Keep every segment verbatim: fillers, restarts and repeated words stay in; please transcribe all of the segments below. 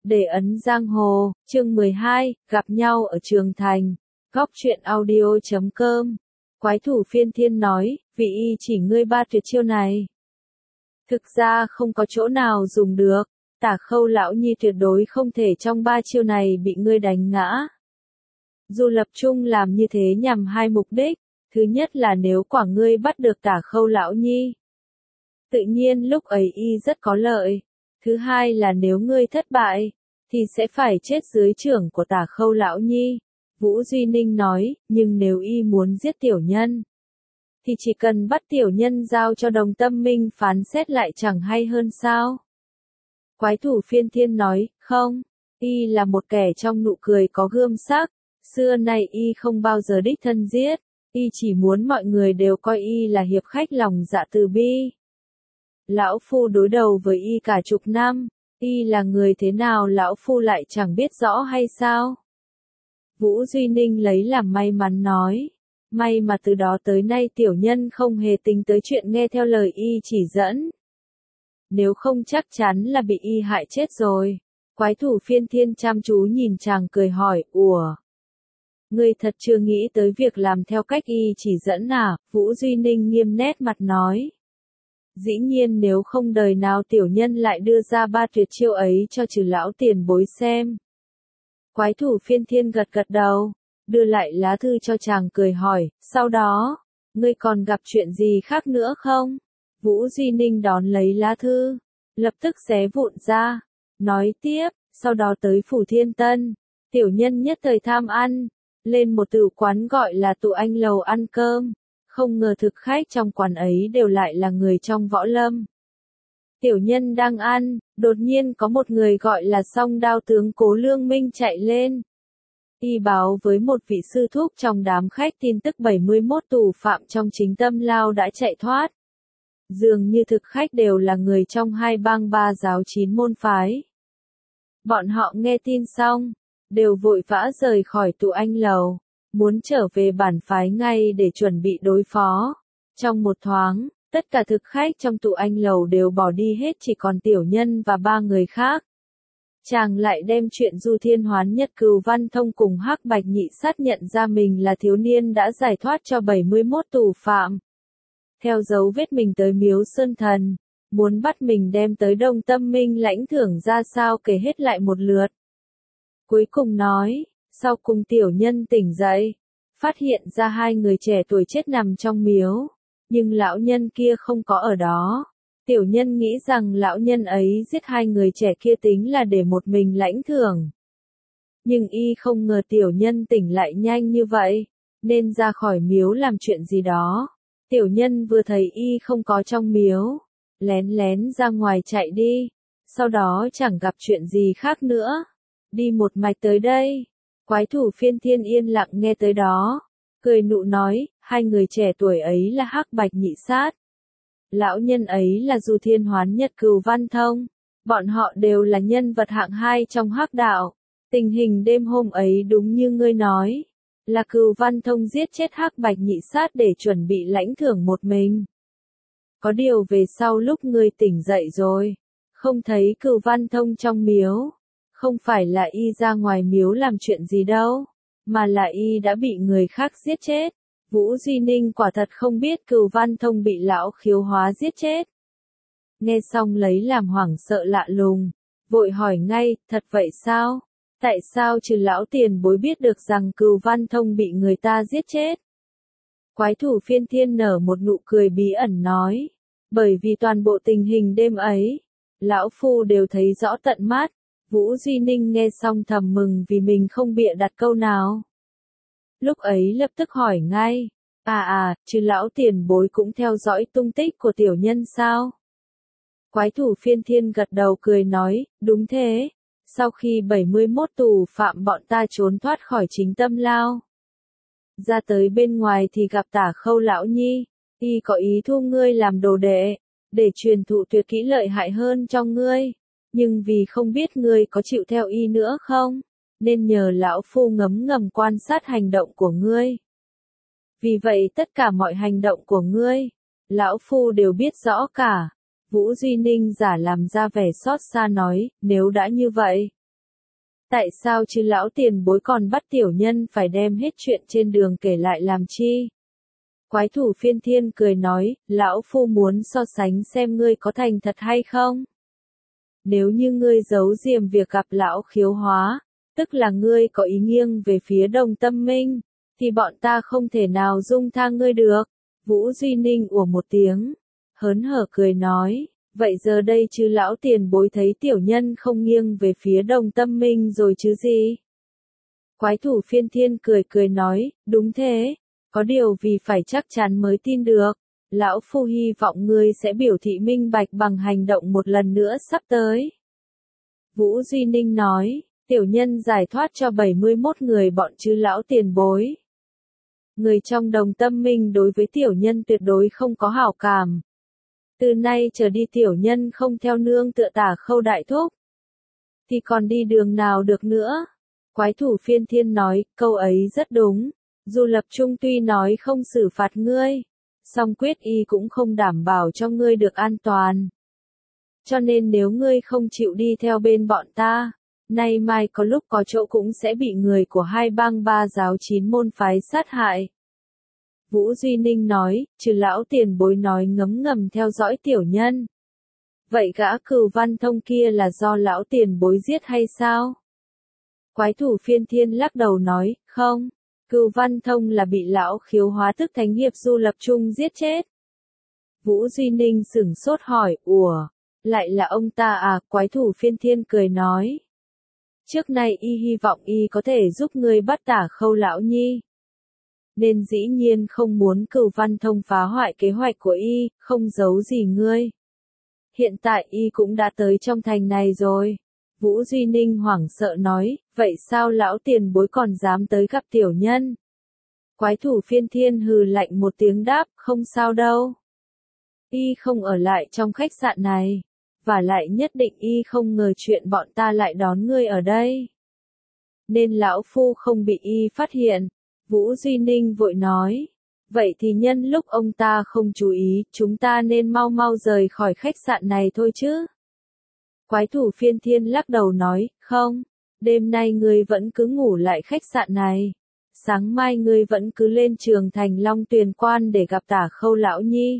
Để ấn giang hồ, chương mười hai, gặp nhau ở Trường Thành. Góc truyện audio chấm com. Quái thủ phiên thiên nói, vị y chỉ ngươi ba tuyệt chiêu này. Thực ra không có chỗ nào dùng được, Tả Khâu lão nhi tuyệt đối không thể trong ba chiêu này bị ngươi đánh ngã. Dù lập chung làm như thế nhằm hai mục đích, thứ nhất là nếu quả ngươi bắt được Tả Khâu lão nhi, tự nhiên lúc ấy y rất có lợi. Thứ hai là nếu ngươi thất bại, thì sẽ phải chết dưới chưởng của Tả Khâu lão nhi. Vũ Duy Ninh nói, nhưng nếu y muốn giết tiểu nhân, thì chỉ cần bắt tiểu nhân giao cho Đồng Tâm Minh phán xét lại chẳng hay hơn sao? Quái thủ phiên thiên nói, không, y là một kẻ trong nụ cười có gươm sắc, xưa nay y không bao giờ đích thân giết, y chỉ muốn mọi người đều coi y là hiệp khách lòng dạ từ bi. Lão Phu đối đầu với y cả chục năm, y là người thế nào Lão Phu lại chẳng biết rõ hay sao? Vũ Duy Ninh lấy làm may mắn nói, may mà từ đó tới nay tiểu nhân không hề tính tới chuyện nghe theo lời y chỉ dẫn. Nếu không chắc chắn là bị y hại chết rồi. Quái thủ phiên thiên chăm chú nhìn chàng cười hỏi, ủa? Ngươi thật chưa nghĩ tới việc làm theo cách y chỉ dẫn à? Vũ Duy Ninh nghiêm nét mặt nói. Dĩ nhiên nếu không đời nào tiểu nhân lại đưa ra ba tuyệt chiêu ấy cho trừ lão tiền bối xem. Quái thủ phiên thiên gật gật đầu, đưa lại lá thư cho chàng cười hỏi, sau đó, ngươi còn gặp chuyện gì khác nữa không? Vũ Duy Ninh đón lấy lá thư, lập tức xé vụn ra, nói tiếp, sau đó tới Phủ Thiên Tân, tiểu nhân nhất thời tham ăn, lên một tử quán gọi là Tụ Anh Lầu ăn cơm, không ngờ thực khách trong quán ấy đều lại là người trong võ lâm. Tiểu nhân đang ăn, đột nhiên có một người gọi là Song Đao tướng Cố Lương Minh chạy lên. Y báo với một vị sư thúc trong đám khách tin tức bảy mươi mốt tù phạm trong Chính Tâm Lao đã chạy thoát. Dường như thực khách đều là người trong hai bang ba giáo chín môn phái. Bọn họ nghe tin xong, đều vội vã rời khỏi Tụ Anh Lầu, muốn trở về bản phái ngay để chuẩn bị đối phó. Trong một thoáng, tất cả thực khách trong Tụ Anh Lầu đều bỏ đi hết, chỉ còn tiểu nhân và ba người khác. Chàng lại đem chuyện Du Thiên Hoán Nhất Cừu Văn Thông cùng Hắc Bạch Nhị Sát nhận ra mình là thiếu niên đã giải thoát cho bảy mươi mốt tù phạm. Theo dấu vết mình tới Miếu Sơn Thần, muốn bắt mình đem tới Đông Tâm Minh lãnh thưởng ra sao kể hết lại một lượt. Cuối cùng nói, sau cùng tiểu nhân tỉnh dậy, phát hiện ra hai người trẻ tuổi chết nằm trong miếu, nhưng lão nhân kia không có ở đó. Tiểu nhân nghĩ rằng lão nhân ấy giết hai người trẻ kia tính là để một mình lãnh thưởng. Nhưng y không ngờ tiểu nhân tỉnh lại nhanh như vậy, nên ra khỏi miếu làm chuyện gì đó. Tiểu nhân vừa thấy y không có trong miếu, lén lén ra ngoài chạy đi, sau đó chẳng gặp chuyện gì khác nữa, đi một mạch tới đây. Quái thủ phiên thiên yên lặng nghe tới đó, cười nụ nói, hai người trẻ tuổi ấy là Hắc Bạch Nhị Sát. Lão nhân ấy là Du Thiên Hoán Nhất Cừu Văn Thông, bọn họ đều là nhân vật hạng hai trong Hắc đạo. Tình hình đêm hôm ấy đúng như ngươi nói, là Cừu Văn Thông giết chết Hắc Bạch Nhị Sát để chuẩn bị lãnh thưởng một mình. Có điều về sau lúc ngươi tỉnh dậy rồi, không thấy Cừu Văn Thông trong miếu, không phải là y ra ngoài miếu làm chuyện gì đâu, mà là y đã bị người khác giết chết. Vũ Duy Ninh quả thật không biết Cừu Văn Thông bị lão khiếu hóa giết chết. Nghe xong lấy làm hoảng sợ lạ lùng, vội hỏi ngay, thật vậy sao? Tại sao trừ lão tiền bối biết được rằng Cừu Văn Thông bị người ta giết chết? Quái thủ phiên thiên nở một nụ cười bí ẩn nói, bởi vì toàn bộ tình hình đêm ấy, lão phu đều thấy rõ tận mắt. Vũ Duy Ninh nghe xong thầm mừng vì mình không bịa đặt câu nào. Lúc ấy lập tức hỏi ngay, à à, chứ lão tiền bối cũng theo dõi tung tích của tiểu nhân sao? Quái thủ phiên thiên gật đầu cười nói, đúng thế, sau khi bảy mươi mốt tù phạm bọn ta trốn thoát khỏi Chính Tâm Lao, ra tới bên ngoài thì gặp Tả Khâu lão nhi, y có ý thu ngươi làm đồ đệ, để truyền thụ tuyệt kỹ lợi hại hơn cho ngươi, nhưng vì không biết ngươi có chịu theo y nữa không, nên nhờ lão phu ngấm ngầm quan sát hành động của ngươi. Vì vậy tất cả mọi hành động của ngươi, lão phu đều biết rõ cả. Vũ Duy Ninh giả làm ra vẻ xót xa nói, nếu đã như vậy, Tại sao chứ lão tiền bối còn bắt tiểu nhân phải đem hết chuyện trên đường kể lại làm chi? Quái thủ phiên thiên cười nói, lão phu muốn so sánh xem ngươi có thành thật hay không? Nếu như ngươi giấu diềm việc gặp lão khiếu hóa, tức là ngươi có ý nghiêng về phía Đồng Tâm Minh, thì bọn ta không thể nào dung tha ngươi được. Vũ Duy Ninh ủa một tiếng, hớn hở cười nói, vậy giờ đây chứ lão tiền bối thấy tiểu nhân không nghiêng về phía Đồng Tâm Minh rồi chứ gì? Quái thủ phiên thiên cười cười nói, đúng thế, có điều vì phải chắc chắn mới tin được. Lão phu hy vọng ngươi sẽ biểu thị minh bạch bằng hành động một lần nữa sắp tới. Vũ Duy Ninh nói, tiểu nhân giải thoát cho bảy mươi mốt người bọn chứ lão tiền bối. Người trong Đồng Tâm Minh đối với tiểu nhân tuyệt đối không có hảo cảm. Từ nay trở đi tiểu nhân không theo nương tựa Tả Khâu đại thúc. Thì còn đi đường nào được nữa? Quái thủ phiên thiên nói, câu ấy rất đúng. Dù Lập Trung tuy nói không xử phạt ngươi, song quyết y cũng không đảm bảo cho ngươi được an toàn. Cho nên nếu ngươi không chịu đi theo bên bọn ta, nay mai có lúc có chỗ cũng sẽ bị người của hai bang ba giáo chín môn phái sát hại. Vũ Duy Ninh nói, trừ lão tiền bối nói ngấm ngầm theo dõi tiểu nhân. Vậy gã Cửu Văn Thông kia là do lão tiền bối giết hay sao? Quái thủ phiên thiên lắc đầu nói, không. Cửu Văn Thông là bị lão khiếu hóa tức thánh hiệp Du Lập Trung giết chết. Vũ Duy Ninh sửng sốt hỏi, ủa, lại là ông ta à? Quái thủ phiên thiên cười nói. Trước nay y hy vọng y có thể giúp ngươi bắt Tả Khâu lão nhi. Nên dĩ nhiên không muốn Cửu Văn Thông phá hoại kế hoạch của y, không giấu gì ngươi. Hiện tại y cũng đã tới trong thành này rồi. Vũ Duy Ninh hoảng sợ nói, vậy sao lão tiền bối còn dám tới gặp tiểu nhân? Quái thủ phiên thiên hừ lạnh một tiếng đáp, không sao đâu. Y không ở lại trong khách sạn này, và lại nhất định y không ngờ chuyện bọn ta lại đón ngươi ở đây. Nên lão phu không bị y phát hiện. Vũ Duy Ninh vội nói, vậy thì nhân lúc ông ta không chú ý, chúng ta nên mau mau rời khỏi khách sạn này thôi chứ. Quái thủ phiên thiên lắc đầu nói, không, đêm nay ngươi vẫn cứ ngủ lại khách sạn này. Sáng mai ngươi vẫn cứ lên trường thành Long Tuyền Quan để gặp Tả Khâu lão nhi.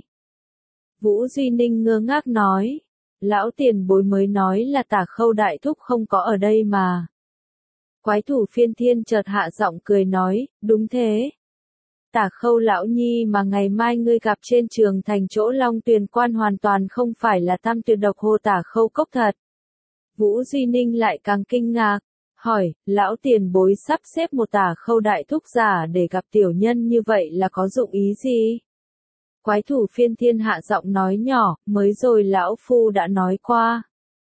Vũ Duy Ninh ngơ ngác nói, lão tiền bối mới nói là Tả Khâu đại thúc không có ở đây mà. Quái thủ phiên thiên chợt hạ giọng cười nói, đúng thế. Tả Khâu lão nhi mà ngày mai ngươi gặp trên trường thành chỗ Long Tuyền Quan hoàn toàn không phải là tam tuyệt độc hồ Tả Khâu cốc thật. Vũ Duy Ninh lại càng kinh ngạc, hỏi, lão tiền bối sắp xếp một Tả Khâu đại thúc giả để gặp tiểu nhân như vậy là có dụng ý gì? Quái thủ phiên thiên hạ giọng nói nhỏ, mới rồi lão phu đã nói qua.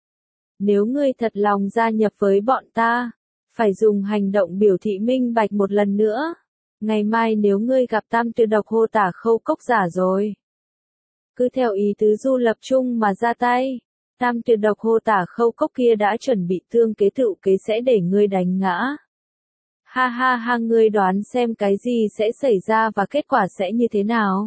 Nếu ngươi thật lòng gia nhập với bọn ta, phải dùng hành động biểu thị minh bạch một lần nữa. Ngày mai nếu ngươi gặp tam tuyệt độc hồ Tả Khâu cốc giả rồi, cứ theo ý tứ Du Lập Trung mà ra tay. Tam tuyệt độc hồ Tả Khâu cốc kia đã chuẩn bị tương kế tựu kế sẽ để ngươi đánh ngã. Ha ha ha, ngươi đoán xem cái gì sẽ xảy ra và kết quả sẽ như thế nào?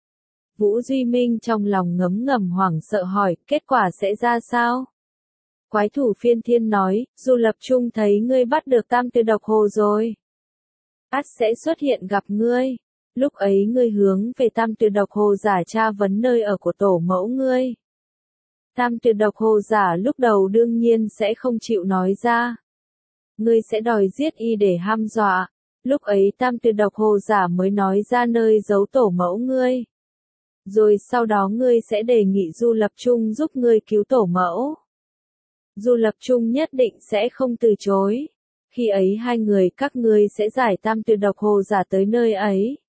Vũ Duy Minh trong lòng ngấm ngầm hoảng sợ hỏi, kết quả sẽ ra sao? Quái thủ phiên thiên nói, Du Lập Trung thấy ngươi bắt được tam tuyệt độc hồ rồi. Ắt sẽ xuất hiện gặp ngươi. Lúc ấy ngươi hướng về tam tuyệt độc hồ giả tra vấn nơi ở của tổ mẫu ngươi. Tam tuyệt độc hồ giả lúc đầu đương nhiên sẽ không chịu nói ra. Ngươi sẽ đòi giết y để hăm dọa. Lúc ấy tam tuyệt độc hồ giả mới nói ra nơi giấu tổ mẫu ngươi. Rồi sau đó ngươi sẽ đề nghị Du Lập Trung giúp ngươi cứu tổ mẫu. Du Lập Trung nhất định sẽ không từ chối. Khi ấy hai người các ngươi sẽ giải tam tuyệt độc hồ giả tới nơi ấy.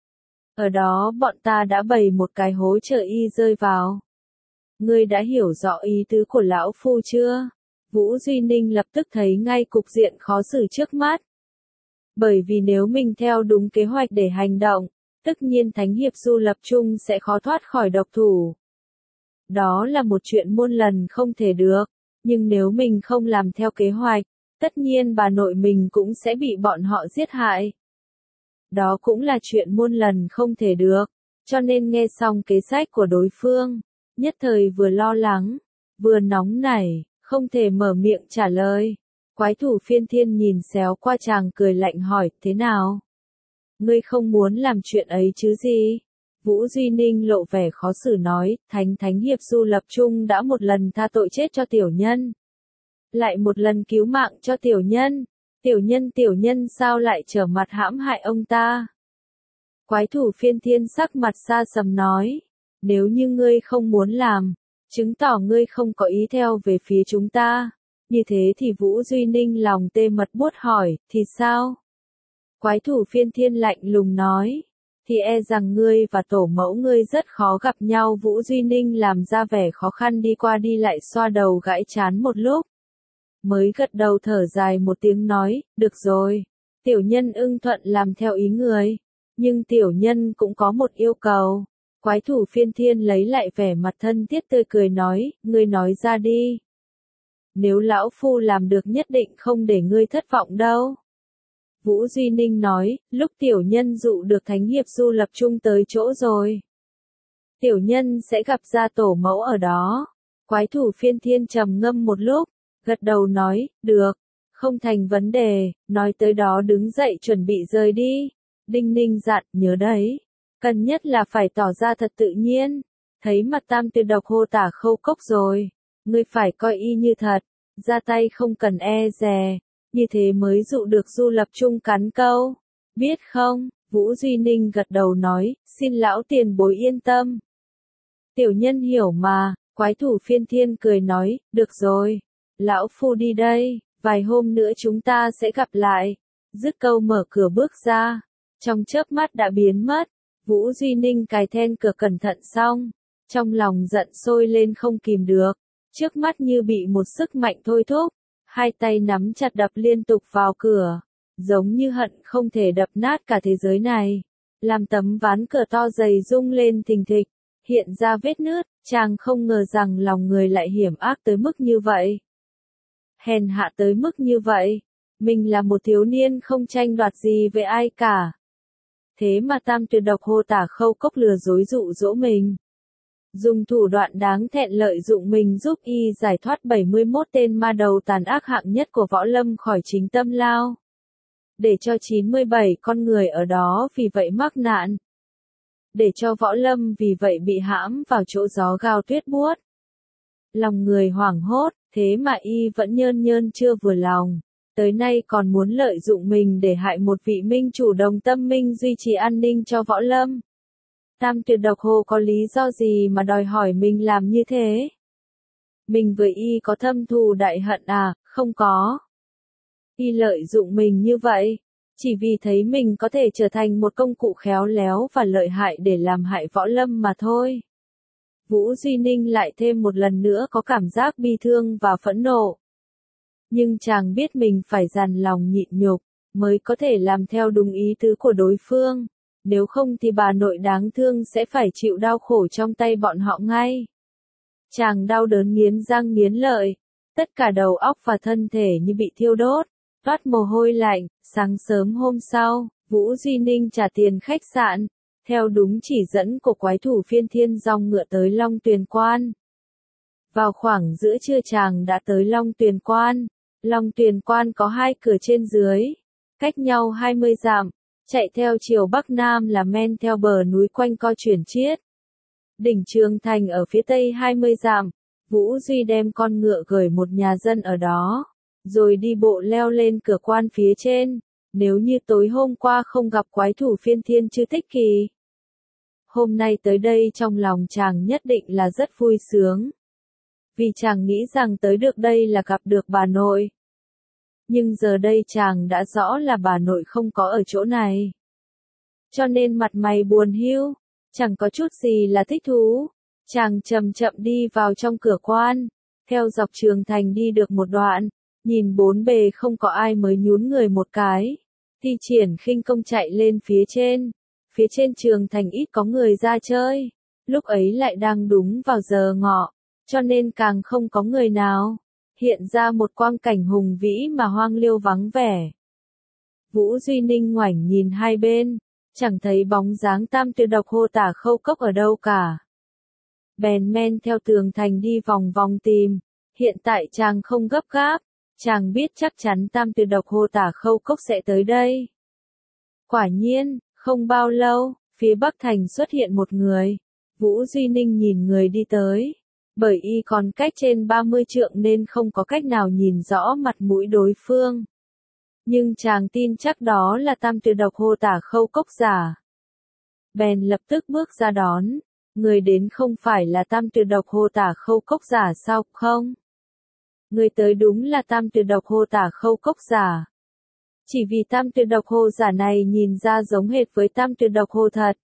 Ở đó bọn ta đã bày một cái hố chờ y rơi vào. Ngươi đã hiểu rõ ý tứ của lão phu chưa? Vũ Duy Ninh lập tức thấy ngay cục diện khó xử trước mắt. Bởi vì nếu mình theo đúng kế hoạch để hành động, tất nhiên thánh hiệp Du Lập Trung sẽ khó thoát khỏi độc thủ. Đó là một chuyện muôn lần không thể được, nhưng nếu mình không làm theo kế hoạch, tất nhiên bà nội mình cũng sẽ bị bọn họ giết hại. Đó cũng là chuyện muôn lần không thể được, cho nên nghe xong kế sách của đối phương, nhất thời vừa lo lắng, vừa nóng nảy, không thể mở miệng trả lời. Quái thủ phiên thiên nhìn xéo qua chàng cười lạnh hỏi, thế nào? Ngươi không muốn làm chuyện ấy chứ gì? Vũ Duy Ninh lộ vẻ khó xử nói, Thánh Thánh Hiệp Du Lập Trung đã một lần tha tội chết cho tiểu nhân. Lại một lần cứu mạng cho tiểu nhân. Tiểu nhân tiểu nhân sao lại trở mặt hãm hại ông ta? Quái thủ phiên thiên sắc mặt xa sầm nói, nếu như ngươi không muốn làm, chứng tỏ ngươi không có ý theo về phía chúng ta. Như thế thì Vũ Duy Ninh lòng tê mật buốt hỏi, thì sao? Quái thủ phiên thiên lạnh lùng nói, thì e rằng ngươi và tổ mẫu ngươi rất khó gặp nhau. Vũ Duy Ninh làm ra vẻ khó khăn đi qua đi lại xoa đầu gãi chán một lúc. Mới gật đầu thở dài một tiếng nói, được rồi, tiểu nhân ưng thuận làm theo ý người, nhưng tiểu nhân cũng có một yêu cầu. Quái thủ phiên thiên lấy lại vẻ mặt thân thiết tươi cười nói, ngươi nói ra đi. Nếu lão phu làm được nhất định không để ngươi thất vọng đâu. Vũ Duy Ninh nói, lúc tiểu nhân dụ được Thánh Hiệp Du Lập Trung tới chỗ rồi. Tiểu nhân sẽ gặp gia tổ mẫu ở đó. Quái thủ phiên thiên trầm ngâm một lúc, gật đầu nói, được, không thành vấn đề, nói tới đó đứng dậy chuẩn bị rời đi. Đinh Ninh dặn, nhớ đấy, cần nhất là phải tỏ ra thật tự nhiên. Thấy mặt Tam Tuyệt Độc hô tả khâu cốc rồi, ngươi phải coi y như thật, ra tay không cần e dè, như thế mới dụ được Du Lập Trung cắn câu. Biết không? Vũ Duy Ninh gật đầu nói, xin lão tiền bối yên tâm. Tiểu nhân hiểu mà. Quái thủ phiên thiên cười nói, được rồi, lão phu đi đây, vài hôm nữa chúng ta sẽ gặp lại. Dứt câu mở cửa bước ra, trong chớp mắt đã biến mất. Vũ Duy Ninh cài then cửa cẩn thận xong, trong lòng giận sôi lên không kìm được, trước mắt như bị một sức mạnh thôi thúc, hai tay nắm chặt đập liên tục vào cửa, giống như hận không thể đập nát cả thế giới này, làm tấm ván cửa to dày rung lên thình thịch, hiện ra vết nứt. Chàng không ngờ rằng lòng người lại hiểm ác tới mức như vậy, hèn hạ tới mức như vậy. Mình là một thiếu niên không tranh đoạt gì với ai cả, thế mà Tam Tuyệt Độc hô tả khâu cốc lừa dối dụ dỗ mình, dùng thủ đoạn đáng thẹn lợi dụng mình giúp y giải thoát bảy mươi mốt tên ma đầu tàn ác hạng nhất của võ lâm khỏi chính tâm lao, để cho chín mươi bảy con người ở đó vì vậy mắc nạn, để cho võ lâm vì vậy bị hãm vào chỗ gió gào tuyết buốt. Lòng người hoảng hốt, thế mà y vẫn nhơn nhơn chưa vừa lòng, tới nay còn muốn lợi dụng mình để hại một vị minh chủ đồng tâm minh duy trì an ninh cho võ lâm. Tam Tuyệt Độc hồ có lý do gì mà đòi hỏi mình làm như thế? Mình với y có thâm thù đại hận à? Không có. Y lợi dụng mình như vậy, chỉ vì thấy mình có thể trở thành một công cụ khéo léo và lợi hại để làm hại võ lâm mà thôi. Vũ Duy Ninh lại thêm một lần nữa có cảm giác bi thương và phẫn nộ. Nhưng chàng biết mình phải dằn lòng nhịn nhục, mới có thể làm theo đúng ý tứ của đối phương. Nếu không thì bà nội đáng thương sẽ phải chịu đau khổ trong tay bọn họ ngay. Chàng đau đớn nghiến răng nghiến lợi, tất cả đầu óc và thân thể như bị thiêu đốt, toát mồ hôi lạnh. Sáng sớm hôm sau, Vũ Duy Ninh trả tiền khách sạn, theo đúng chỉ dẫn của quái thủ phiên thiên dòng ngựa tới Long Tuyền Quan. Vào khoảng giữa trưa chàng đã tới Long Tuyền Quan. Long Tuyền Quan có hai cửa trên dưới, cách nhau hai mươi dặm, chạy theo chiều Bắc Nam là men theo bờ núi quanh co chuyển chiết. Đỉnh Trường Thành ở phía tây hai mươi dặm, Vũ Duy đem con ngựa gửi một nhà dân ở đó, rồi đi bộ leo lên cửa quan phía trên. Nếu như tối hôm qua không gặp quái thủ phiên thiên Trư Tích Kỳ, hôm nay tới đây trong lòng chàng nhất định là rất vui sướng. Vì chàng nghĩ rằng tới được đây là gặp được bà nội. Nhưng giờ đây chàng đã rõ là bà nội không có ở chỗ này. Cho nên mặt mày buồn hiu, chẳng có chút gì là thích thú. Chàng chậm chậm đi vào trong cửa quan, theo dọc Trường Thành đi được một đoạn, nhìn bốn bề không có ai mới nhún người một cái, thi triển khinh công chạy lên phía trên. Phía trên Trường Thành ít có người ra chơi, lúc ấy lại đang đúng vào giờ ngọ, cho nên càng không có người nào. Hiện ra một quang cảnh hùng vĩ mà hoang liêu vắng vẻ. Vũ Duy Ninh ngoảnh nhìn hai bên, chẳng thấy bóng dáng Tam Tuyệt Độc hô tả khâu cốc ở đâu cả. Bèn men theo tường thành đi vòng vòng tìm, hiện tại chàng không gấp gáp, chàng biết chắc chắn tam tuyệt độc hồ tả khâu cốc sẽ tới đây. Quả nhiên, không bao lâu, phía Bắc Thành xuất hiện một người. Vũ Duy Ninh nhìn người đi tới. Bởi y còn cách trên ba mươi trượng nên không có cách nào nhìn rõ mặt mũi đối phương. Nhưng chàng tin chắc đó là tam tuyệt độc hồ tả khâu cốc giả. Bèn lập tức bước ra đón. Người đến không phải là tam tuyệt độc hồ tả khâu cốc giả sao không? Người tới đúng là tam tuyệt độc hồ tả khâu cốc giả. Chỉ vì tam tuyệt độc hồ giả này nhìn ra giống hệt với tam tuyệt độc hồ thật.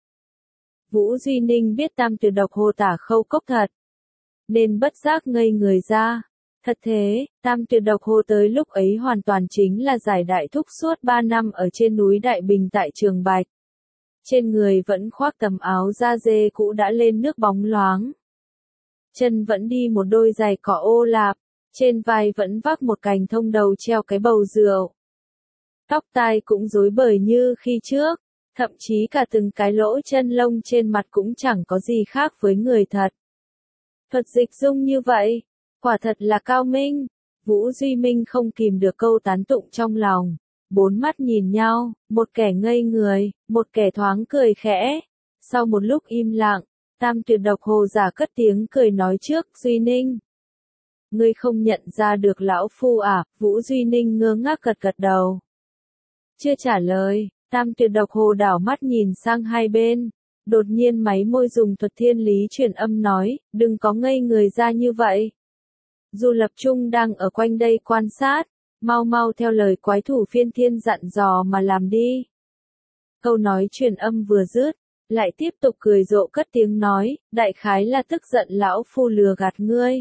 Vũ Duy Ninh biết tam tuyệt độc hồ tả khâu cốc thật. Nên bất giác ngây người ra. Thật thế, tam tuyệt độc hồ tới lúc ấy hoàn toàn chính là giải đại thúc suốt ba năm ở trên núi Đại Bình tại Trường Bạch. Trên người vẫn khoác tấm áo da dê cũ đã lên nước bóng loáng. Chân vẫn đi một đôi giày cỏ ô lạp, trên vai vẫn vác một cành thông đầu treo cái bầu rượu. Tóc tai cũng rối bời như khi trước, thậm chí cả từng cái lỗ chân lông trên mặt cũng chẳng có gì khác với người thật. Thuật dịch dung như vậy, quả thật là cao minh. Vũ Duy Minh không kìm được câu tán tụng trong lòng. Bốn mắt nhìn nhau, một kẻ ngây người, một kẻ thoáng cười khẽ. Sau một lúc im lặng, tam tuyệt độc hồ giả cất tiếng cười nói trước Duy Ninh. Ngươi không nhận ra được lão phu à? Vũ Duy Ninh ngơ ngác gật gật đầu. Chưa trả lời, tam tuyệt độc hồ đảo mắt nhìn sang hai bên. Đột nhiên máy môi dùng thuật thiên lý truyền âm nói, đừng có ngây người ra như vậy. Dù Lập Trung đang ở quanh đây quan sát, mau mau theo lời quái thủ phiên thiên dặn dò mà làm đi. Câu nói truyền âm vừa dứt, lại tiếp tục cười rộ cất tiếng nói, đại khái là tức giận lão phu lừa gạt ngươi.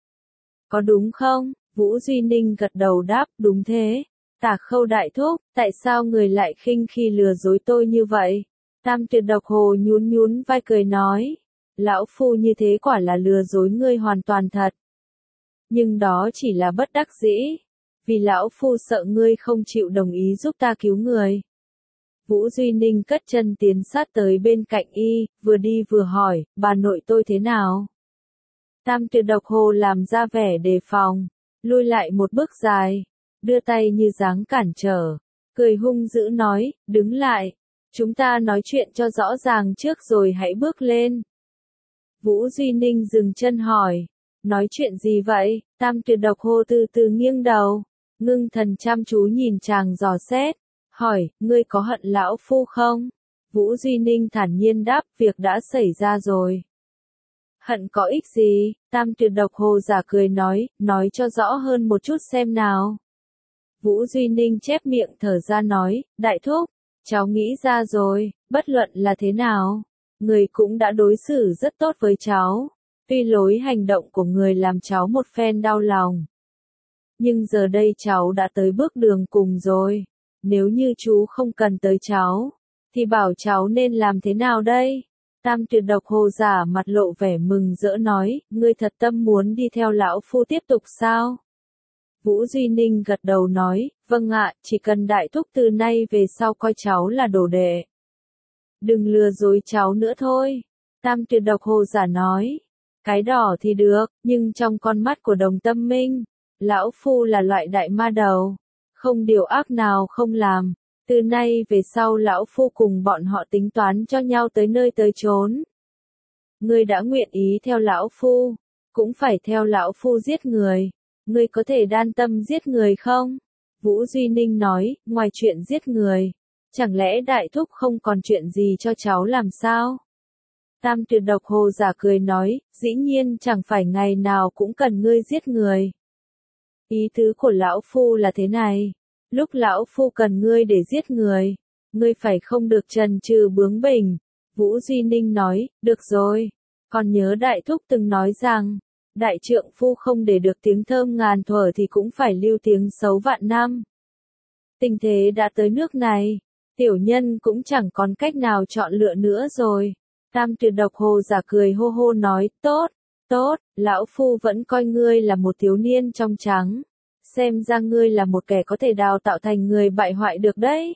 Có đúng không? Vũ Duy Ninh gật đầu đáp, đúng thế. Tả Khâu đại thúc, tại sao người lại khinh khi lừa dối tôi như vậy? Tam tuyệt độc hồ nhún nhún vai cười nói, lão phu như thế quả là lừa dối ngươi hoàn toàn thật. Nhưng đó chỉ là bất đắc dĩ, vì lão phu sợ ngươi không chịu đồng ý giúp ta cứu người. Vũ Duy Ninh cất chân tiến sát tới bên cạnh y, vừa đi vừa hỏi, bà nội tôi thế nào? Tam tuyệt độc hồ làm ra vẻ đề phòng, lui lại một bước dài, đưa tay như dáng cản trở, cười hung dữ nói, đứng lại, chúng ta nói chuyện cho rõ ràng trước rồi hãy bước lên. Vũ Duy Ninh dừng chân hỏi, nói chuyện gì vậy? Tam tuyệt độc hồ từ từ nghiêng đầu, ngưng thần chăm chú nhìn chàng dò xét, hỏi, ngươi có hận lão phu không? Vũ Duy Ninh thản nhiên đáp, việc đã xảy ra rồi. Hận có ích gì? Tam tuyệt độc hồ giả cười nói, nói cho rõ hơn một chút xem nào. Vũ Duy Ninh chép miệng thở ra nói, đại thúc, cháu nghĩ ra rồi, bất luận là thế nào, người cũng đã đối xử rất tốt với cháu. Tuy lối hành động của người làm cháu một phen đau lòng. Nhưng giờ đây cháu đã tới bước đường cùng rồi. Nếu như chú không cần tới cháu, thì bảo cháu nên làm thế nào đây? Tam tuyệt độc hồ giả mặt lộ vẻ mừng rỡ nói, ngươi thật tâm muốn đi theo lão phu tiếp tục sao? Vũ Duy Ninh gật đầu nói, vâng ạ, chỉ cần đại thúc từ nay về sau coi cháu là đồ đệ. Đừng lừa dối cháu nữa thôi. Tam tuyệt độc hồ giả nói. Cái đỏ thì được, nhưng trong con mắt của Đồng Tâm Minh, lão phu là loại đại ma đầu, không điều ác nào không làm. Từ nay về sau lão phu cùng bọn họ tính toán cho nhau tới nơi tới chốn. Ngươi đã nguyện ý theo lão phu, cũng phải theo lão phu giết người. Ngươi có thể đan tâm giết người không? Vũ Duy Ninh nói, ngoài chuyện giết người, chẳng lẽ đại thúc không còn chuyện gì cho cháu làm sao? Tam tuyệt độc hồ giả cười nói, dĩ nhiên chẳng phải ngày nào cũng cần ngươi giết người. Ý tứ của lão phu là thế này, lúc lão phu cần ngươi để giết người, ngươi phải không được chần chừ bướng bỉnh. Vũ Duy Ninh nói, được rồi, còn nhớ đại thúc từng nói rằng, đại trượng phu không để được tiếng thơm ngàn thuở thì cũng phải lưu tiếng xấu vạn năm. Tình thế đã tới nước này, tiểu nhân cũng chẳng còn cách nào chọn lựa nữa rồi. Tam tuyệt độc hồ giả cười hô hô nói, tốt, tốt, lão phu vẫn coi ngươi là một thiếu niên trong trắng. Xem ra ngươi là một kẻ có thể đào tạo thành người bại hoại được đấy.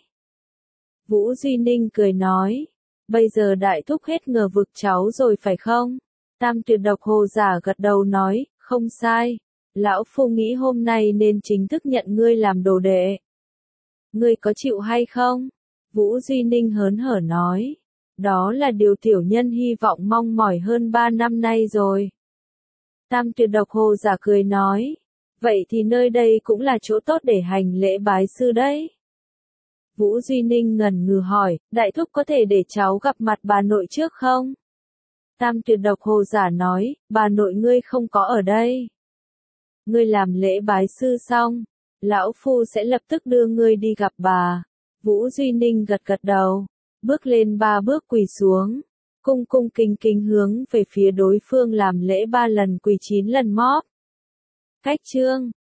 Vũ Duy Ninh cười nói, bây giờ đại thúc hết ngờ vực cháu rồi phải không? Tam tuyệt độc hồ giả gật đầu nói, không sai. Lão Phu nghĩ hôm nay nên chính thức nhận ngươi làm đồ đệ. Ngươi có chịu hay không? Vũ Duy Ninh hớn hở nói. Đó là điều tiểu nhân hy vọng mong mỏi hơn ba năm nay rồi. Tam Tuyệt Độc Hồ giả cười nói. Vậy thì nơi đây cũng là chỗ tốt để hành lễ bái sư đấy. Vũ Duy Ninh ngần ngừ hỏi, đại thúc có thể để cháu gặp mặt bà nội trước không? Tam Tuyệt Độc Hồ giả nói, bà nội ngươi không có ở đây. Ngươi làm lễ bái sư xong, lão Phu sẽ lập tức đưa ngươi đi gặp bà. Vũ Duy Ninh gật gật đầu, bước lên ba bước quỳ xuống, cung cung kính kính hướng về phía đối phương làm lễ ba lần quỳ chín lần móp. Cách chương